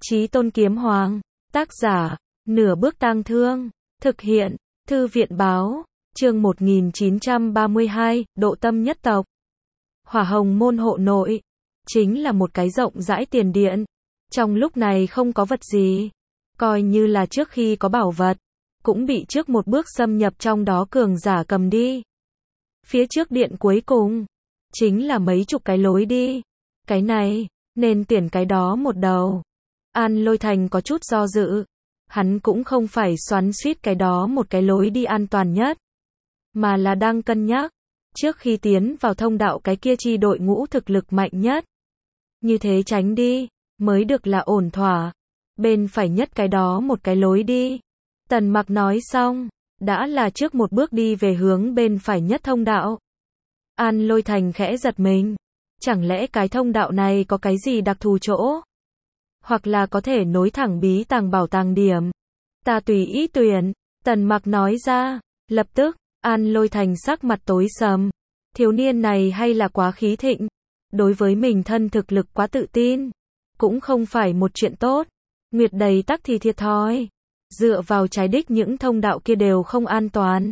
Chí Tôn Kiếm Hoàng, tác giả, Nửa Bước Tang Thương, thực hiện, Thư viện báo, chương 1932, Độ Tâm Nhất Tộc. Hỏa Hồng Môn hộ nội, chính là một cái rộng rãi tiền điện. Trong lúc này không có vật gì, coi như là trước khi có bảo vật, cũng bị trước một bước xâm nhập trong đó cường giả cầm đi. Phía trước điện cuối cùng, chính là mấy chục cái lối đi. Cái này, nên tuyển cái đó một đầu. An Lôi Thành có chút do dự. Hắn cũng không phải xoắn xuýt cái đó một cái lối đi an toàn nhất, mà là đang cân nhắc, trước khi tiến vào thông đạo cái kia chi đội ngũ thực lực mạnh nhất. Như thế tránh đi, mới được là ổn thỏa. Bên phải nhất cái đó một cái lối đi. Tần Mặc nói xong, đã là trước một bước đi về hướng bên phải nhất thông đạo. An Lôi Thành khẽ giật mình. Chẳng lẽ cái thông đạo này có cái gì đặc thù chỗ? Hoặc là có thể nối thẳng bí tàng bảo tàng điểm? Ta tùy ý tuyển, Tần Mặc nói ra. Lập tức, An Lôi Thành sắc mặt tối sầm. Thiếu niên này hay là quá khí thịnh. Đối với mình thân thực lực quá tự tin. Cũng không phải một chuyện tốt. Nguyệt đầy tắc thì thiệt thòi. Dựa vào trái đích những thông đạo kia đều không an toàn.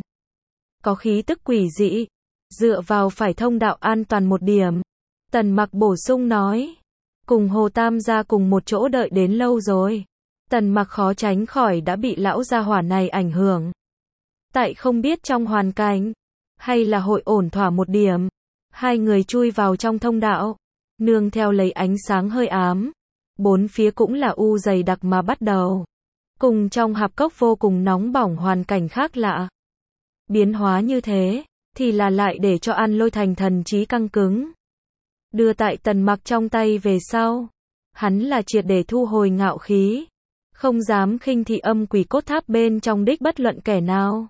Có khí tức quỷ dị. Dựa vào phải thông đạo an toàn một điểm. Tần Mặc bổ sung nói. Cùng Hồ Tam gia cùng một chỗ đợi đến lâu rồi. Tần Mặc khó tránh khỏi đã bị lão gia hỏa này ảnh hưởng. Tại không biết trong hoàn cảnh, hay là hội ổn thỏa một điểm. Hai người chui vào trong thông đạo. Nương theo lấy ánh sáng hơi ám. Bốn phía cũng là u dày đặc mà bắt đầu. Cùng trong hạp cốc vô cùng nóng bỏng hoàn cảnh khác lạ. Biến hóa như thế, thì là lại để cho An Lôi Thành thần trí căng cứng. Đưa tại Tần Mặc trong tay về sau. Hắn là triệt để thu hồi ngạo khí. Không dám khinh thị âm quỷ cốt tháp bên trong đích bất luận kẻ nào.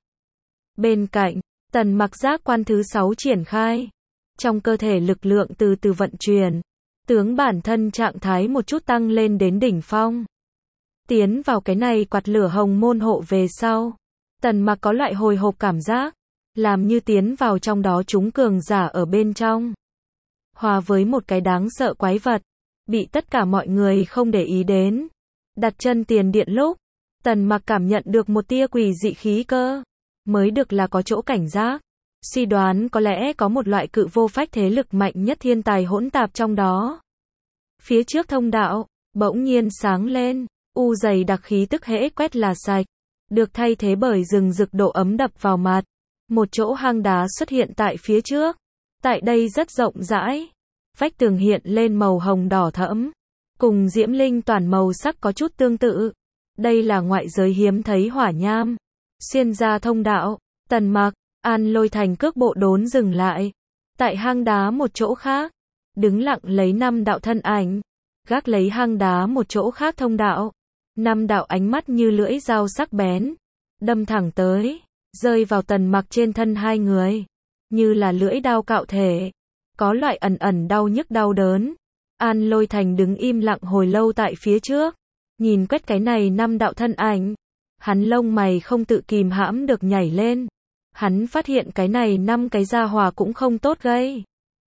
Bên cạnh, Tần Mặc giác quan thứ 6 triển khai. Trong cơ thể lực lượng từ từ vận chuyển. Tướng bản thân trạng thái một chút tăng lên đến đỉnh phong. Tiến vào cái này quạt lửa hồng môn hộ về sau. Tần Mặc có loại hồi hộp cảm giác. Làm như tiến vào trong đó chúng cường giả ở bên trong. Hòa với một cái đáng sợ quái vật. Bị tất cả mọi người không để ý đến. Đặt chân tiền điện lúc. Tần Mặc cảm nhận được một tia quỷ dị khí cơ. Mới được là có chỗ cảnh giác. Suy đoán có lẽ có một loại cự vô phách thế lực mạnh nhất thiên tài hỗn tạp trong đó. Phía trước thông đạo, bỗng nhiên sáng lên. U dày đặc khí tức hễ quét là sạch. Được thay thế bởi rừng rực độ ấm đập vào mặt. Một chỗ hang đá xuất hiện tại phía trước. Tại đây rất rộng rãi. Vách tường hiện lên màu hồng đỏ thẫm. Cùng diễm linh toàn màu sắc có chút tương tự. Đây là ngoại giới hiếm thấy hỏa nham. Xuyên ra thông đạo, Tần Mặc, An Lôi Thành cước bộ đốn dừng lại. Tại hang đá một chỗ khác. Đứng lặng lấy 5 đạo thân ảnh. Gác lấy hang đá một chỗ khác thông đạo. 5 đạo ánh mắt như lưỡi dao sắc bén. Đâm thẳng tới. Rơi vào Tần Mặc trên thân hai người. Như là lưỡi đao cạo thể. Có loại ẩn ẩn đau nhức đau đớn. An Lôi Thành đứng im lặng hồi lâu tại phía trước. Nhìn quét cái này 5 đạo thân ảnh. Hắn lông mày không tự kìm hãm được nhảy lên. Hắn phát hiện cái này 5 cái gia hỏa cũng không tốt gây.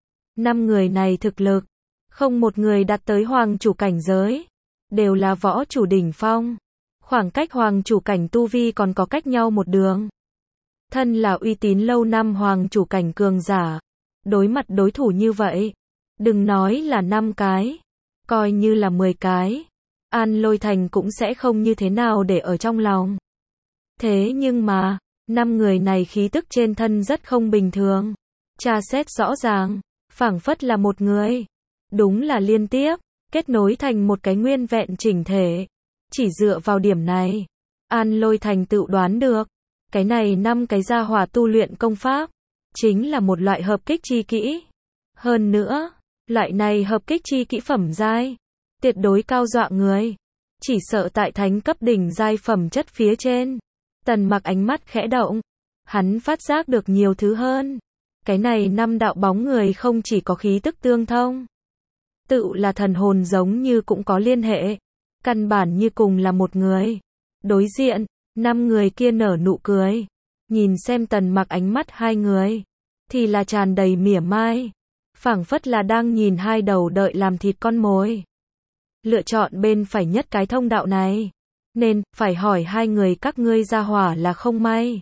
5 người này thực lực. Không một người đạt tới hoàng chủ cảnh giới. Đều là võ chủ đỉnh phong. Khoảng cách hoàng chủ cảnh tu vi còn có cách nhau một đường. Thân là uy tín lâu năm hoàng chủ cảnh cường giả. Đối mặt đối thủ như vậy. Đừng nói là 5 cái. Coi như là 10 cái. An Lôi Thành cũng sẽ không như thế nào để ở trong lòng. Thế nhưng mà, 5 người này khí tức trên thân rất không bình thường. Tra xét rõ ràng, phảng phất là một người. Đúng là liên tiếp, kết nối thành một cái nguyên vẹn chỉnh thể. Chỉ dựa vào điểm này, An Lôi Thành tự đoán được. Cái này 5 cái gia hỏa tu luyện công pháp. Chính là một loại hợp kích chi kỹ. Hơn nữa, loại này hợp kích chi kỹ phẩm giai. Tuyệt đối cao dọa người. Chỉ sợ tại thánh cấp đỉnh giai phẩm chất phía trên. Tần Mặc ánh mắt khẽ động. Hắn phát giác được nhiều thứ hơn. Cái này 5 đạo bóng người không chỉ có khí tức tương thông. Tự là thần hồn giống như cũng có liên hệ. Căn bản như cùng là một người. Đối diện, 5 người kia nở nụ cười. Nhìn xem Tần Mặc ánh mắt hai người. Thì là tràn đầy mỉa mai. Phảng phất là đang nhìn hai đầu đợi làm thịt con mồi. lựa chọn bên phải nhất cái thông đạo này. Nên, phải hỏi hai người các ngươi ra hỏa là không may.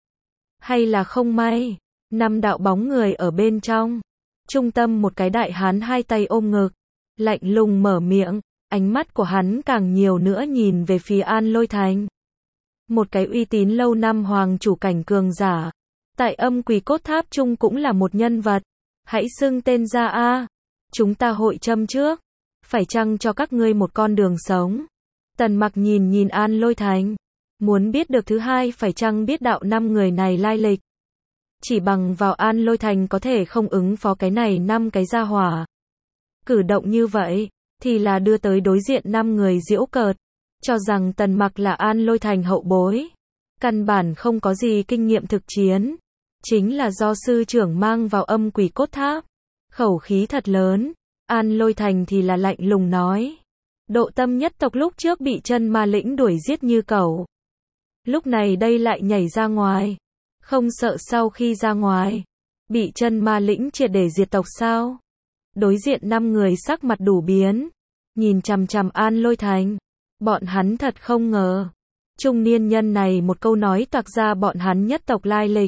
Hay là không may? 5 đạo bóng người ở bên trong. Trung tâm một cái đại hán hai tay ôm ngực. Lạnh lùng mở miệng, ánh mắt của hắn càng nhiều nữa nhìn về phía An Lôi Thành. Một cái uy tín lâu năm hoàng chủ cảnh cường giả. Tại Âm Quỷ Cốt Tháp chung cũng là một nhân vật. Hãy xưng tên ra a. Chúng ta hội châm trước. Phải chăng cho các ngươi một con đường sống? Tần Mặc nhìn An Lôi Thành. Muốn biết được thứ hai phải chăng biết đạo 5 người này lai lịch. Chỉ bằng vào An Lôi Thành có thể không ứng phó cái này 5 cái gia hỏa. Cử động như vậy, thì là đưa tới đối diện 5 người giễu cợt. Cho rằng Tần Mặc là An Lôi Thành hậu bối. Căn bản không có gì kinh nghiệm thực chiến. Chính là do sư trưởng mang vào Âm Quỷ Cốt Tháp. Khẩu khí thật lớn. An Lôi Thành thì là lạnh lùng nói. Độ Tâm nhất tộc lúc trước bị Chân Ma Lĩnh đuổi giết như cẩu. Lúc này đây lại nhảy ra ngoài. Không sợ sau khi ra ngoài. Bị Chân Ma Lĩnh triệt để diệt tộc sao? Đối diện 5 người sắc mặt đủ biến. Nhìn chằm chằm An Lôi Thành. Bọn hắn thật không ngờ. Trung niên nhân này một câu nói toạc ra bọn hắn nhất tộc lai lịch.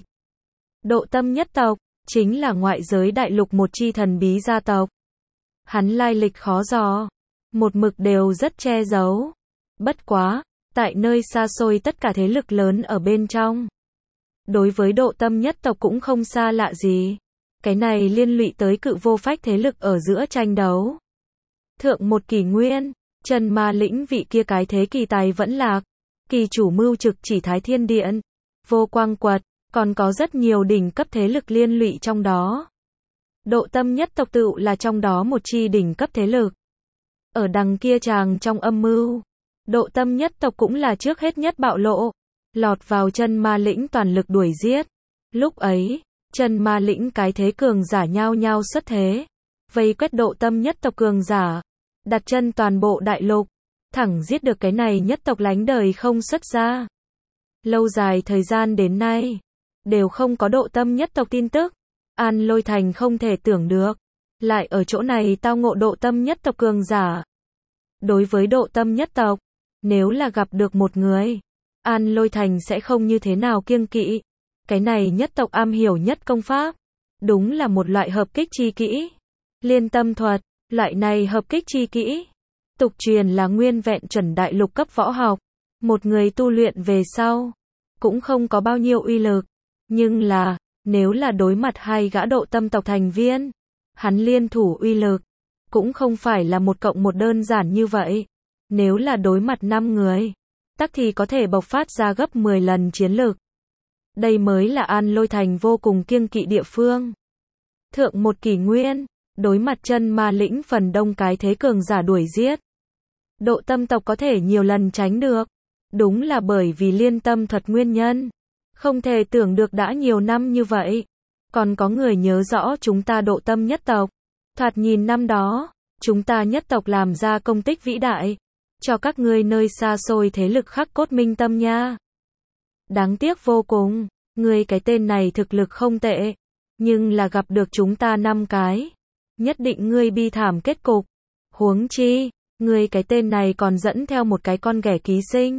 Độ Tâm nhất tộc, chính là ngoại giới đại lục một chi thần bí gia tộc. Hắn lai lịch khó dò. Một mực đều rất che giấu. Bất quá, tại nơi xa xôi tất cả thế lực lớn ở bên trong. Đối với Độ Tâm nhất tộc cũng không xa lạ gì. Cái này liên lụy tới cự vô phách thế lực ở giữa tranh đấu. Thượng một kỷ nguyên, Chân Ma Lĩnh vị kia cái thế kỳ tài vẫn lạc. Kỳ chủ mưu trực chỉ Thái Thiên Điện, Vô Quang Quật, còn có rất nhiều đỉnh cấp thế lực liên lụy trong đó. Độ Tâm nhất tộc tự là trong đó một chi đỉnh cấp thế lực. Ở đằng kia chàng trong âm mưu, Độ Tâm nhất tộc cũng là trước hết nhất bạo lộ, lọt vào Chân Ma Lĩnh toàn lực đuổi giết. Lúc ấy, Chân Ma Lĩnh cái thế cường giả nhao nhao xuất thế, vây quét Độ Tâm nhất tộc cường giả, đặt chân toàn bộ đại lục, thẳng giết được cái này nhất tộc lánh đời không xuất ra. Lâu dài thời gian đến nay, đều không có Độ Tâm nhất tộc tin tức. An Lôi Thành không thể tưởng được, lại ở chỗ này tao ngộ Độ Tâm nhất tộc cường giả. Đối với Độ Tâm nhất tộc, nếu là gặp được một người, An Lôi Thành sẽ không như thế nào kiêng kỵ. Cái này nhất tộc am hiểu nhất công pháp, đúng là một loại hợp kích chi kỹ. Liên tâm thuật, loại này hợp kích chi kỹ, tục truyền là nguyên vẹn chuẩn đại lục cấp võ học. Một người tu luyện về sau, cũng không có bao nhiêu uy lực. Nhưng là, nếu là đối mặt hai gã Độ Tâm tộc thành viên, hắn liên thủ uy lực, cũng không phải là một cộng một đơn giản như vậy. Nếu là đối mặt 5 người, tắc thì có thể bộc phát ra gấp 10 lần chiến lực. Đây mới là An Lôi Thành vô cùng kiêng kỵ địa phương. Thượng một kỷ nguyên, đối mặt Chân Ma Lĩnh phần đông cái thế cường giả đuổi giết. Độ Tâm tộc có thể nhiều lần tránh được. Đúng là bởi vì liên tâm thuật nguyên nhân. Không thể tưởng được đã nhiều năm như vậy. Còn có người nhớ rõ chúng ta Độ Tâm nhất tộc. Thoạt nhìn năm đó, chúng ta nhất tộc làm ra công tích vĩ đại. Cho các ngươi nơi xa xôi thế lực khắc cốt minh tâm nha. Đáng tiếc vô cùng, ngươi cái tên này thực lực không tệ. Nhưng là gặp được chúng ta 5 cái. Nhất định ngươi bi thảm kết cục. Huống chi, ngươi cái tên này còn dẫn theo một cái con ghẻ ký sinh.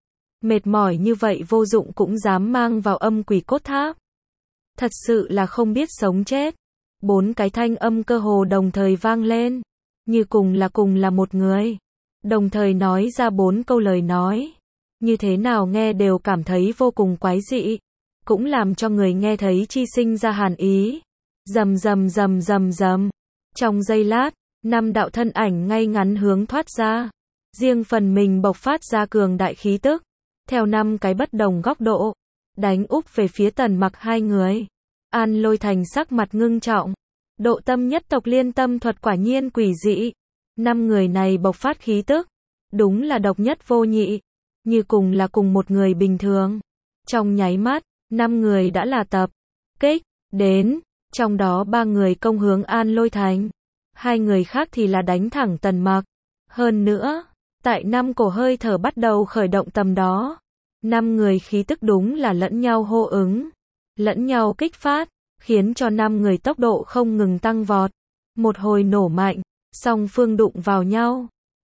Mệt mỏi như vậy vô dụng cũng dám mang vào Âm Quỷ Cốt Tháp. Thật sự là không biết sống chết. 4 cái thanh âm cơ hồ đồng thời vang lên. Như cùng là một người. Đồng thời nói ra 4 câu lời nói. Như thế nào nghe đều cảm thấy vô cùng quái dị. Cũng làm cho người nghe thấy chi sinh ra hàn ý. Rầm rầm rầm rầm rầm. Trong giây lát, 5 đạo thân ảnh ngay ngắn hướng thoát ra. Riêng phần mình bộc phát ra cường đại khí tức. Theo 5 cái bất đồng góc độ. Đánh úp về phía Tần Mặc hai người. An Lôi Thành sắc mặt ngưng trọng. Độ Tâm nhất tộc liên tâm thuật quả nhiên quỷ dị. 5 người này bộc phát khí tức. Đúng là độc nhất vô nhị. Như cùng là cùng một người bình thường. Trong nháy mắt, 5 người đã là tập kích đến. Trong đó 3 người công hướng An Lôi Thành. 2 người khác thì là đánh thẳng Tần Mặc. Hơn nữa, tại 5 cổ hơi thở bắt đầu khởi động tầm đó. 5 người khí tức đúng là lẫn nhau hô ứng. Lẫn nhau kích phát. Khiến cho 5 người tốc độ không ngừng tăng vọt. Một hồi nổ mạnh. Song phương đụng vào nhau.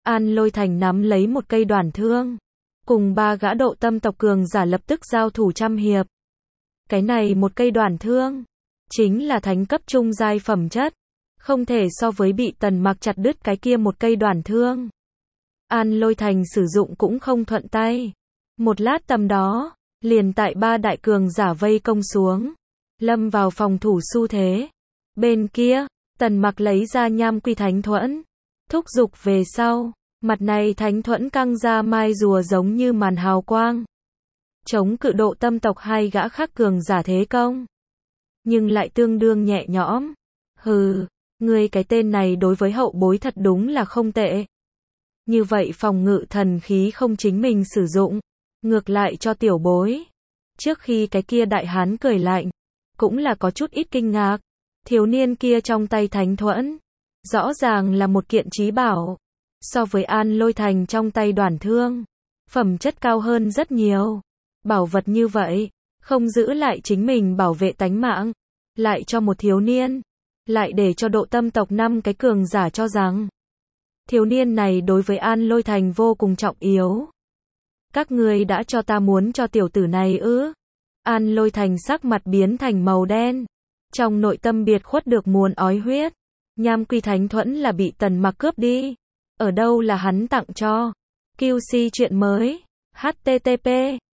An Lôi Thành nắm lấy một cây đoản thương, cùng 3 gã độ tâm tộc cường giả lập tức giao thủ trăm hiệp. Cái này một cây đoản thương, chính là thánh cấp trung giai phẩm chất, không thể so với bị Tần Mặc chặt đứt cái kia một cây đoản thương. An Lôi Thành sử dụng cũng không thuận tay. Một lát tầm đó, liền tại 3 đại cường giả vây công xuống, lâm vào phòng thủ xu thế. Bên kia, Tần Mặc lấy ra Nham Quy Thánh Thuẫn, thúc giục về sau, mặt này Thánh Thuẫn căng ra mai rùa giống như màn hào quang, chống cự độ tâm tộc 2 gã khác cường giả thế công, nhưng lại tương đương nhẹ nhõm. Hừ, ngươi cái tên này đối với hậu bối thật đúng là không tệ. Như vậy phòng ngự thần khí không chính mình sử dụng, ngược lại cho tiểu bối. Trước khi cái kia đại hán cười lạnh, cũng là có chút ít kinh ngạc. Thiếu niên kia trong tay Thánh Thuẫn, rõ ràng là một kiện chí bảo. So với An Lôi Thành trong tay đoản thương, phẩm chất cao hơn rất nhiều. Bảo vật như vậy, không giữ lại chính mình bảo vệ tánh mạng, lại cho một thiếu niên, lại để cho độ tâm tộc 5 cái cường giả cho rằng thiếu niên này đối với An Lôi Thành vô cùng trọng yếu. Các ngươi đã cho ta muốn cho tiểu tử này ư? An Lôi Thành sắc mặt biến thành màu đen, trong nội tâm biệt khuất được muốn ói huyết. Nham Quy Thánh Thuẫn là bị Tần Mặc cướp đi, ở đâu là hắn tặng cho? QC chuyện mới. http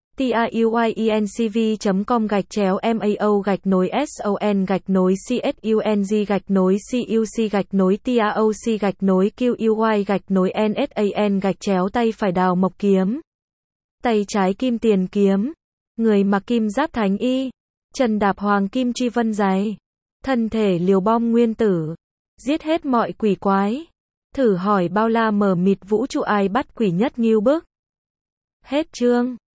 tauy.mao-son-cuc-cuc-tauc-nuc-cuy-tay phải đào mộc kiếm, tay trái kim tiền kiếm, người mặc kim giáp thánh y, chân đạp hoàng kim truy vân giày, thân thể liều bom nguyên tử, giết hết mọi quỷ quái. Thử hỏi bao la mờ mịt vũ trụ ai bắt quỷ nhất nghêu bức. Hết chương.